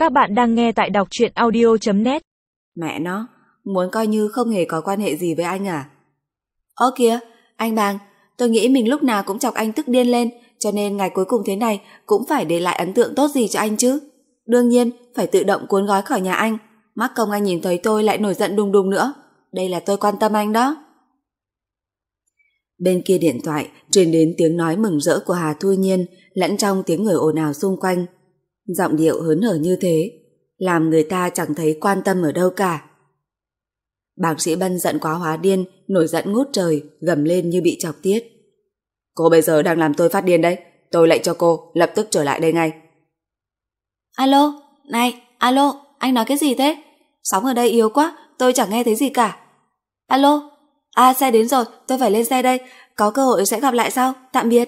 Các bạn đang nghe tại đọc truyện audio.net. Mẹ nó, muốn coi như không hề có quan hệ gì với anh à? Ơ kìa, anh Bàng, tôi nghĩ mình lúc nào cũng chọc anh tức điên lên, cho nên ngày cuối cùng thế này cũng phải để lại ấn tượng tốt gì cho anh chứ. Đương nhiên, phải tự động cuốn gói khỏi nhà anh, mắc công anh nhìn thấy tôi lại nổi giận đùng đùng nữa. Đây là tôi quan tâm anh đó. Bên kia điện thoại truyền đến tiếng nói mừng rỡ của Hà Thu Nhiên lẫn trong tiếng người ồn ào xung quanh. Giọng điệu hớn hở như thế, làm người ta chẳng thấy quan tâm ở đâu cả. Bác sĩ Bân giận quá hóa điên, nổi giận ngút trời, gầm lên như bị chọc tiết. Cô bây giờ đang làm tôi phát điên đấy, tôi lệnh cho cô lập tức trở lại đây ngay. Alo, này, alo, anh nói cái gì thế? Sóng ở đây yếu quá, tôi chẳng nghe thấy gì cả. Alo, xe đến rồi, tôi phải lên xe đây, có cơ hội sẽ gặp lại sau, tạm biệt.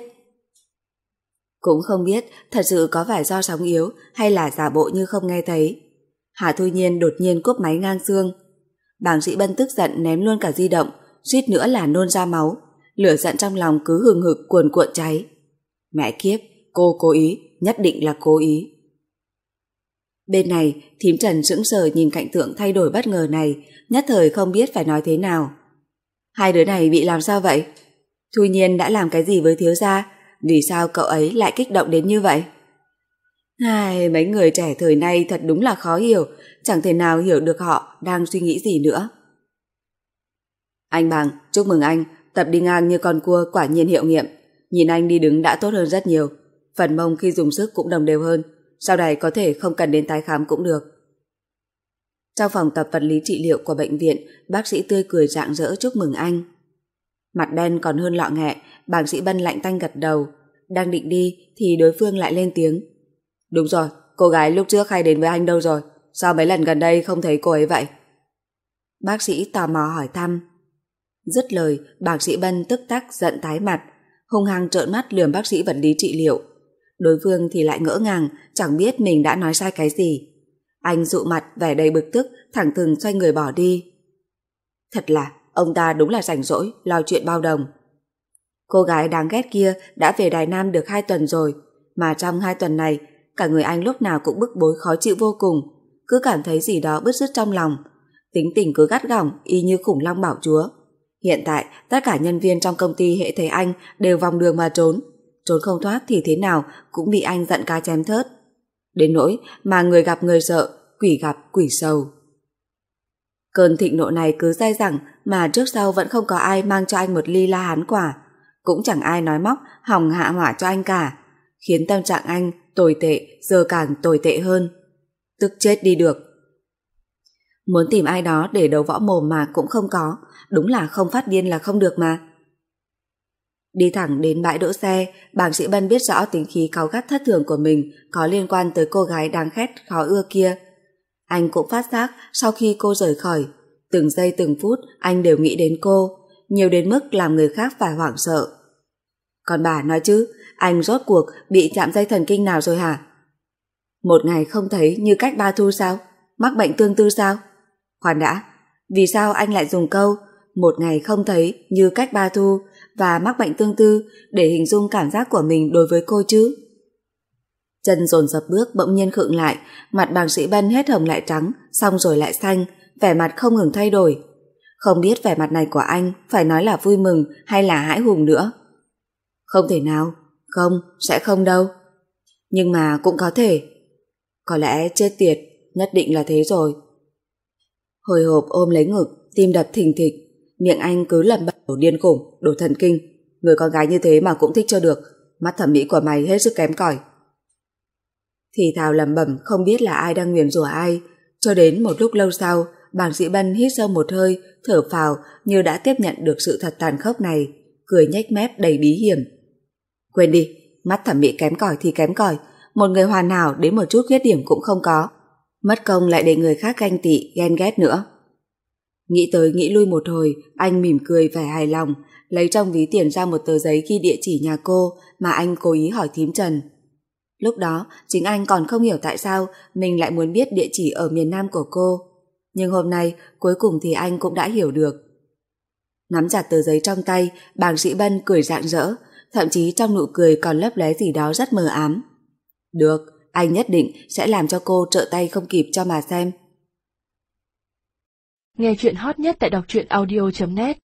Cũng không biết thật sự có phải do sóng yếu hay là giả bộ như không nghe thấy. Hà Thu Nhiên đột nhiên cúp máy ngang xương. Bác sĩ Bân tức giận ném luôn cả di động, suýt nữa là nôn ra máu. Lửa giận trong lòng cứ hừng hực cuồn cuộn cháy. Mẹ kiếp, cô cố ý, nhất định là cố ý. Bên này, thím Trần sững sờ nhìn cảnh tượng thay đổi bất ngờ này, nhất thời không biết phải nói thế nào. Hai đứa này bị làm sao vậy? Thu Nhiên đã làm cái gì với thiếu gia? Vì sao cậu ấy lại kích động đến như vậy? Mấy người trẻ thời nay thật đúng là khó hiểu, chẳng thể nào hiểu được họ đang suy nghĩ gì nữa. Anh Bằng, chúc mừng anh, tập đi ngang như con cua quả nhiên hiệu nghiệm. Nhìn anh đi đứng đã tốt hơn rất nhiều, phần mông khi dùng sức cũng đồng đều hơn, sau này có thể không cần đến tái khám cũng được. Trong phòng tập vật lý trị liệu của bệnh viện, bác sĩ tươi cười rạng rỡ chúc mừng anh. Mặt đen còn hơn lọ nghẹ, bác sĩ Bân lạnh tanh gật đầu. Đang định đi thì đối phương lại lên tiếng. Đúng rồi, cô gái lúc trước hay đến với anh đâu rồi? Sao mấy lần gần đây không thấy cô ấy vậy? Bác sĩ tò mò hỏi thăm. Dứt lời, bác sĩ Bân tức tắc giận tái mặt, hung hăng trợn mắt lườm bác sĩ vật lý trị liệu. Đối phương thì lại ngỡ ngàng, chẳng biết mình đã nói sai cái gì. Anh dụ mặt vẻ đầy bực tức, thẳng thừng xoay người bỏ đi. Thật là, ông ta đúng là rảnh rỗi, lo chuyện bao đồng. Cô gái đáng ghét kia đã về Đài Nam được 2 tuần rồi, mà trong 2 tuần này, cả người anh lúc nào cũng bức bối khó chịu vô cùng, cứ cảm thấy gì đó bứt rứt trong lòng. Tính tình cứ gắt gỏng y như khủng long bảo chúa. Hiện tại, tất cả nhân viên trong công ty hễ thấy anh đều vòng đường mà trốn. Trốn không thoát thì thế nào cũng bị anh giận cá chém thớt. Đến nỗi mà người gặp người sợ, quỷ gặp quỷ sầu. Cơn thịnh nộ này cứ dai dẳng mà trước sau vẫn không có ai mang cho anh một ly La Hán quả. Cũng chẳng ai nói móc hòng hạ hỏa cho anh cả, khiến tâm trạng anh tồi tệ giờ càng tồi tệ hơn. Tức chết đi được. Muốn tìm ai đó để đấu võ mồm mà cũng không có, đúng là không phát điên là không được mà. Đi thẳng đến bãi đỗ xe, bác sĩ Bân biết rõ tính khí cáu gắt thất thường của mình có liên quan tới cô gái đáng ghét khó ưa kia. Anh cũng phát giác sau khi cô rời khỏi, từng giây từng phút anh đều nghĩ đến cô, nhiều đến mức làm người khác phải hoảng sợ. Còn bà nói chứ, anh rốt cuộc bị chạm dây thần kinh nào rồi hả? Một ngày không thấy như cách Ba Thu sao? Mắc bệnh tương tư sao? Khoan đã, vì sao anh lại dùng câu một ngày không thấy như cách Ba Thu và mắc bệnh tương tư để hình dung cảm giác của mình đối với cô chứ? Chân dồn dập bước bỗng nhiên khựng lại, mặt bác sĩ Bân hết hồng lại trắng, xong rồi lại xanh, vẻ mặt không ngừng thay đổi. Không biết vẻ mặt này của anh phải nói là vui mừng hay là hãi hùng nữa. Không thể nào, không, sẽ không đâu. Nhưng mà cũng có thể. Có lẽ chết tiệt, nhất định là thế rồi. Hồi hộp ôm lấy ngực, tim đập thình thịch, miệng anh cứ lẩm bẩm đồ điên khủng, đồ thần kinh. Người con gái như thế mà cũng thích cho được, mắt thẩm mỹ của mày hết sức kém cỏi. Thì thào lẩm bẩm không biết là ai đang nguyền rủa ai, cho đến một lúc lâu sau, bác sĩ Bân hít sâu một hơi, thở phào như đã tiếp nhận được sự thật tàn khốc này, cười nhếch mép đầy bí hiểm. Quên đi, mắt thẩm mỹ kém cỏi thì kém cỏi, một người hoàn hảo đến một chút khuyết điểm cũng không có, mất công lại để người khác ganh tị, ghen ghét nữa. Nghĩ tới nghĩ lui một hồi, anh mỉm cười vẻ hài lòng, lấy trong ví tiền ra một tờ giấy ghi địa chỉ nhà cô mà anh cố ý hỏi thím Trần. Lúc đó, chính anh còn không hiểu tại sao mình lại muốn biết địa chỉ ở miền Nam của cô. Nhưng hôm nay, cuối cùng thì anh cũng đã hiểu được. Nắm chặt tờ giấy trong tay, bác sĩ Bân cười rạng rỡ, thậm chí trong nụ cười còn lấp lóe gì đó rất mờ ám. Được, anh nhất định sẽ làm cho cô trợ tay không kịp cho mà xem. Nghe chuyện hot nhất tại đọc truyện audio.net